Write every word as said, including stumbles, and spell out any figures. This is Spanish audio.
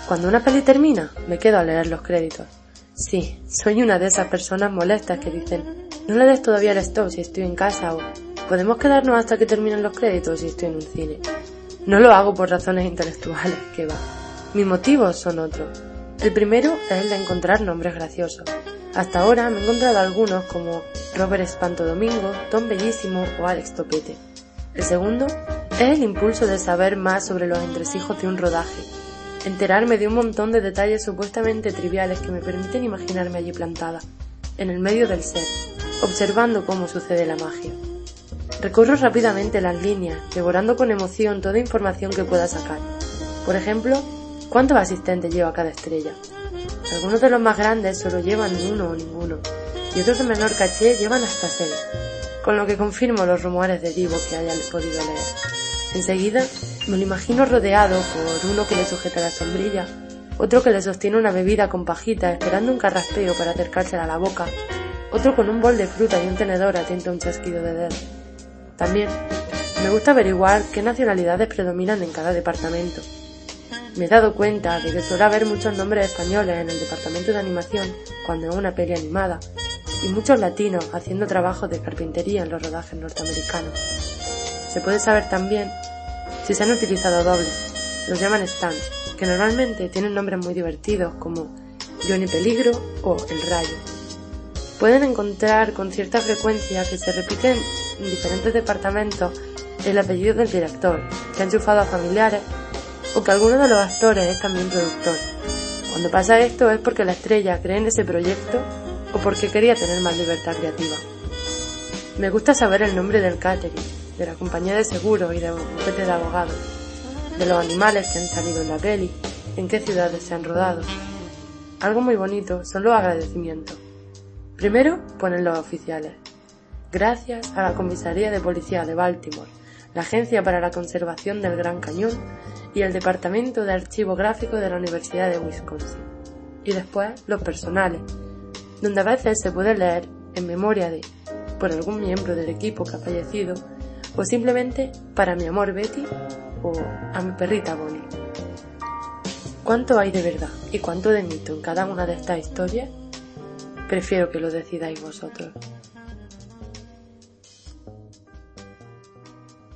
Cuando una peli termina, me quedo a leer los créditos. Sí, soy una de esas personas molestas que dicen, no le des todavía el stop si estoy en casa, o podemos quedarnos hasta que terminen los créditos si estoy en un cine. No lo hago por razones intelectuales, que va. Mis motivos son otros. El primero es el de encontrar nombres graciosos. Hasta ahora me he encontrado algunos como Robert Espanto Domingo, Tom Bellísimo o Alex Topete. El segundo es el impulso de saber más sobre los entresijos de un rodaje, enterarme de un montón de detalles supuestamente triviales que me permiten imaginarme allí plantada, en el medio del set, observando cómo sucede la magia. Recorro rápidamente las líneas, devorando con emoción toda información que pueda sacar. Por ejemplo, ¿cuántos asistentes lleva cada estrella? Algunos de los más grandes solo llevan uno o ninguno, y otros de menor caché llevan hasta seis, con lo que confirmo los rumores de divo que haya podido leer. Enseguida me lo imagino rodeado por uno que le sujeta la sombrilla, otro que le sostiene una bebida con pajita esperando un carraspeo para acercársela a la boca, otro con un bol de fruta y un tenedor atento a un chasquido de dedos. También me gusta averiguar qué nacionalidades predominan en cada departamento. Me he dado cuenta de que suele haber muchos nombres españoles en el departamento de animación cuando es una peli animada, y muchos latinos haciendo trabajos de carpintería en los rodajes norteamericanos. Se puede saber también si se han utilizado dobles, los llaman stands, que normalmente tienen nombres muy divertidos como Johnny Peligro o El Rayo. Pueden encontrar con cierta frecuencia que se repiten en diferentes departamentos el apellido del director, que ha enchufado a familiares, o que alguno de los actores es también productor. Cuando pasa esto es porque la estrella cree en ese proyecto o porque quería tener más libertad creativa. Me gusta saber el nombre del catering, de la compañía de seguros y de bufete de abogados, de los animales que han salido en la peli, en qué ciudades se han rodado. Algo muy bonito son los agradecimientos. Primero ponen los oficiales. Gracias a la Comisaría de Policía de Baltimore, la Agencia para la Conservación del Gran Cañón y el Departamento de Archivo Gráfico de la Universidad de Wisconsin. Y después los personales, donde a veces se puede leer en memoria de, por algún miembro del equipo que ha fallecido, o simplemente para mi amor Betty o a mi perrita Bonnie. ¿Cuánto hay de verdad y cuánto de mito en cada una de estas historias? Prefiero que lo decidáis vosotros.